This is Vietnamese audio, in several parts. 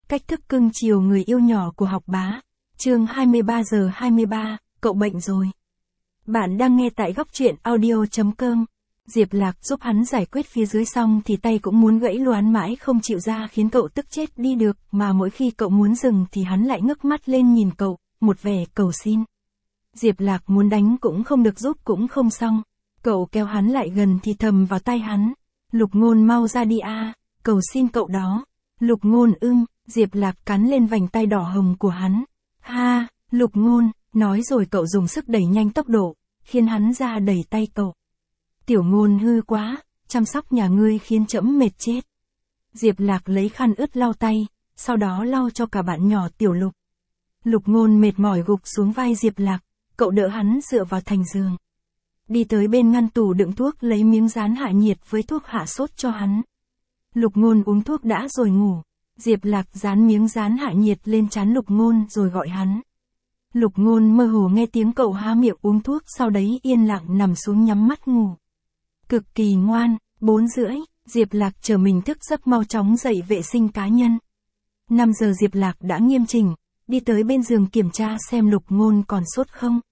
Cách thức cưng chiều người yêu nhỏ của học bá. Chương 23:23, cậu bệnh rồi. Bạn đang nghe tại góc truyện audio.com. Diệp Lạc giúp hắn giải quyết phía dưới xong thì tay cũng muốn gãy loán mãi không chịu ra khiến cậu tức chết đi được, mà mỗi khi cậu muốn dừng thì hắn lại ngước mắt lên nhìn cậu, một vẻ cầu xin. Diệp Lạc muốn đánh cũng không được, giúp cũng không xong. Cậu kéo hắn lại gần thì thầm vào tai hắn. Lục Ngôn mau ra đi a, cầu xin cậu đó. Lục Ngôn Diệp Lạc cắn lên vành tay đỏ hồng của hắn. Ha, Lục Ngôn, nói rồi cậu dùng sức đẩy nhanh tốc độ, khiến hắn ra đẩy tay cậu. Tiểu Ngôn hư quá, chăm sóc nhà ngươi khiến trẫm mệt chết. Diệp Lạc lấy khăn ướt lau tay, sau đó lau cho cả bạn nhỏ Tiểu Lục. Lục Ngôn mệt mỏi gục xuống vai Diệp Lạc, cậu đỡ hắn dựa vào thành giường. Đi tới bên ngăn tủ đựng thuốc lấy miếng dán hạ nhiệt với thuốc hạ sốt cho hắn. Lục Ngôn uống thuốc đã rồi ngủ. Diệp Lạc dán miếng dán hạ nhiệt lên trán Lục Ngôn rồi gọi hắn. Lục Ngôn mơ hồ nghe tiếng cậu há miệng uống thuốc, sau đấy yên lặng nằm xuống nhắm mắt ngủ. Cực kỳ ngoan. 4:30, Diệp Lạc chờ mình thức giấc mau chóng dậy vệ sinh cá nhân. 5 giờ Diệp Lạc đã nghiêm chỉnh, đi tới bên giường kiểm tra xem Lục Ngôn còn sốt không.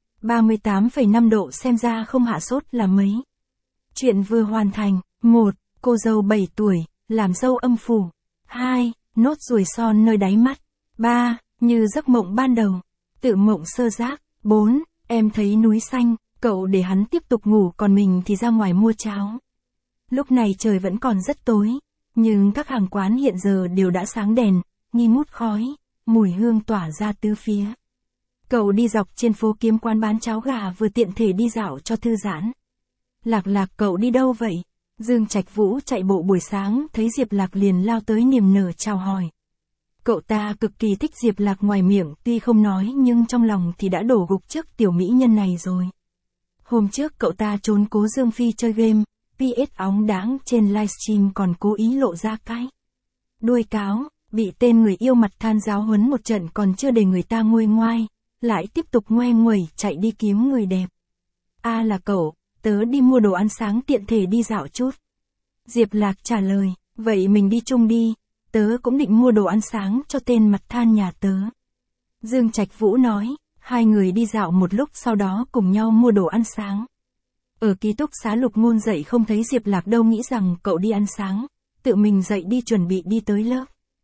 38,5 độ, xem ra không hạ sốt là mấy. Chuyện vừa hoàn thành. 1. Cô dâu 7 tuổi, làm dâu âm phủ. 2. Nốt ruồi son nơi đáy mắt. 3. Như giấc mộng ban đầu. Tự mộng sơ giác. 4. Em thấy núi xanh, cậu để hắn tiếp tục ngủ còn mình thì ra ngoài mua cháo. Lúc này trời vẫn còn rất tối, nhưng các hàng quán hiện giờ đều đã sáng đèn, nghi ngút khói, mùi hương tỏa ra tứ phía. Cậu đi dọc trên phố kiếm quán bán cháo gà vừa tiện thể đi dạo cho thư giãn. Lạc, cậu đi đâu vậy? Dương Trạch Vũ chạy bộ buổi sáng thấy Diệp Lạc liền lao tới niềm nở chào hỏi. Cậu ta cực kỳ thích Diệp Lạc, ngoài miệng tuy không nói nhưng trong lòng thì đã đổ gục trước tiểu mỹ nhân này rồi. Hôm trước cậu ta trốn cố Dương Phi chơi game, PS óng đáng trên livestream còn cố ý lộ ra cái đuôi cáo, bị tên người yêu mặt than giáo huấn một trận còn chưa để người ta nguôi ngoai, lại tiếp tục ngoe nguẩy chạy đi kiếm người đẹp. A là cậu, tớ đi mua đồ ăn sáng tiện thể đi dạo chút. Diệp Lạc trả lời, vậy mình đi chung đi, tớ cũng định mua đồ ăn sáng cho tên mặt than nhà tớ. Dương Trạch Vũ nói, hai người đi dạo một lúc sau đó cùng nhau mua đồ ăn sáng. Ở ký túc xá Lục Ngôn dậy không thấy Diệp Lạc đâu, nghĩ rằng cậu đi ăn sáng, tự mình dậy đi chuẩn bị đi tới lớp.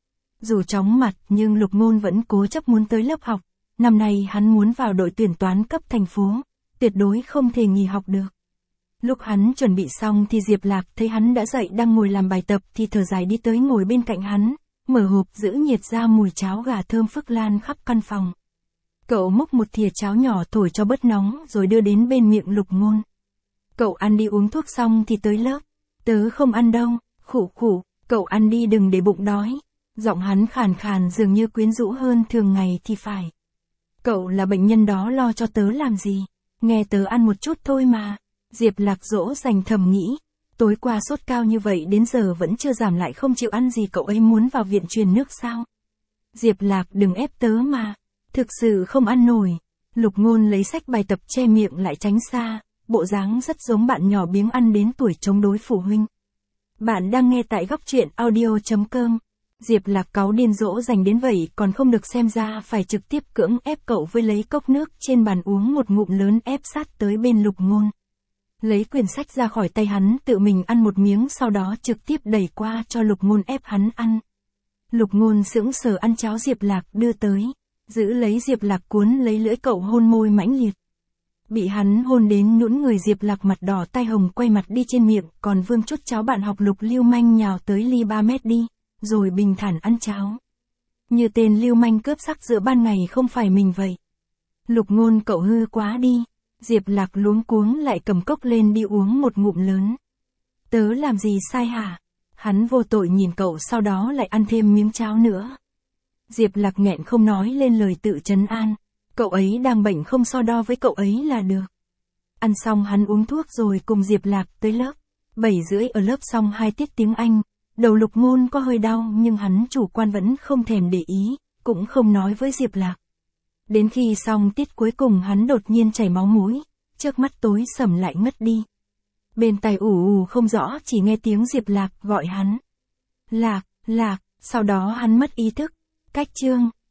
Dù chóng mặt nhưng Lục Ngôn vẫn cố chấp muốn tới lớp học, năm nay hắn muốn vào đội tuyển toán cấp thành phố, tuyệt đối không thể nghỉ học được. Lúc hắn chuẩn bị xong thì Diệp Lạc thấy hắn đã dậy đang ngồi làm bài tập thì thở dài đi tới ngồi bên cạnh hắn, mở hộp giữ nhiệt ra mùi cháo gà thơm phức lan khắp căn phòng. Cậu múc một thìa cháo nhỏ thổi cho bớt nóng rồi đưa đến bên miệng Lục Ngôn. Cậu ăn đi, uống thuốc xong thì tới lớp. Tớ không ăn đâu, khụ, cậu ăn đi đừng để bụng đói. Giọng hắn khàn khàn dường như quyến rũ hơn thường ngày thì phải. Cậu là bệnh nhân đó lo cho tớ làm gì, nghe tớ ăn một chút thôi mà. Diệp Lạc dỗ dành thầm nghĩ, tối qua sốt cao như vậy đến giờ vẫn chưa giảm lại không chịu ăn gì, cậu ấy muốn vào viện truyền nước sao? Diệp Lạc đừng ép tớ mà, thực sự không ăn nổi. Lục Ngôn lấy sách bài tập che miệng lại tránh xa, bộ dáng rất giống bạn nhỏ biếng ăn đến tuổi chống đối phụ huynh. Bạn đang nghe tại góc truyện audio.com. Diệp Lạc cáu điên dỗ dành đến vậy còn không được, xem ra phải trực tiếp cưỡng ép cậu với lấy cốc nước trên bàn uống một ngụm lớn ép sát tới bên Lục Ngôn. Lấy quyển sách ra khỏi tay hắn, tự mình ăn một miếng sau đó trực tiếp đẩy qua cho Lục Ngôn ép hắn ăn. Lục Ngôn sững sờ ăn cháo Diệp Lạc đưa tới, giữ lấy Diệp Lạc cuốn lấy lưỡi cậu hôn môi mãnh liệt. Bị hắn hôn đến nhũn người, Diệp Lạc mặt đỏ tai hồng quay mặt đi trên miệng, còn vương chút cháo bạn học Lục lưu manh nhào tới ly 3 mét đi, rồi bình thản ăn cháo. Như tên lưu manh cướp sắc giữa ban ngày không phải mình vậy. Lục Ngôn cậu hư quá đi. Diệp Lạc luống cuống lại cầm cốc lên đi uống một ngụm lớn. Tớ làm gì sai hả? Hắn vô tội nhìn cậu sau đó lại ăn thêm miếng cháo nữa. Diệp Lạc nghẹn không nói lên lời tự trấn an. Cậu ấy đang bệnh, không so đo với cậu ấy là được. Ăn xong hắn uống thuốc rồi cùng Diệp Lạc tới lớp. 7:30 ở lớp xong 2 tiết tiếng Anh. Đầu Lục Ngôn có hơi đau nhưng hắn chủ quan vẫn không thèm để ý, cũng không nói với Diệp Lạc. Đến khi xong tiết cuối cùng hắn đột nhiên chảy máu mũi, trước mắt tối sầm lại ngất đi. Bên tai ù ù không rõ, chỉ nghe tiếng Diệp Lạc gọi hắn. Lạc, Sau đó hắn mất ý thức. Cách chương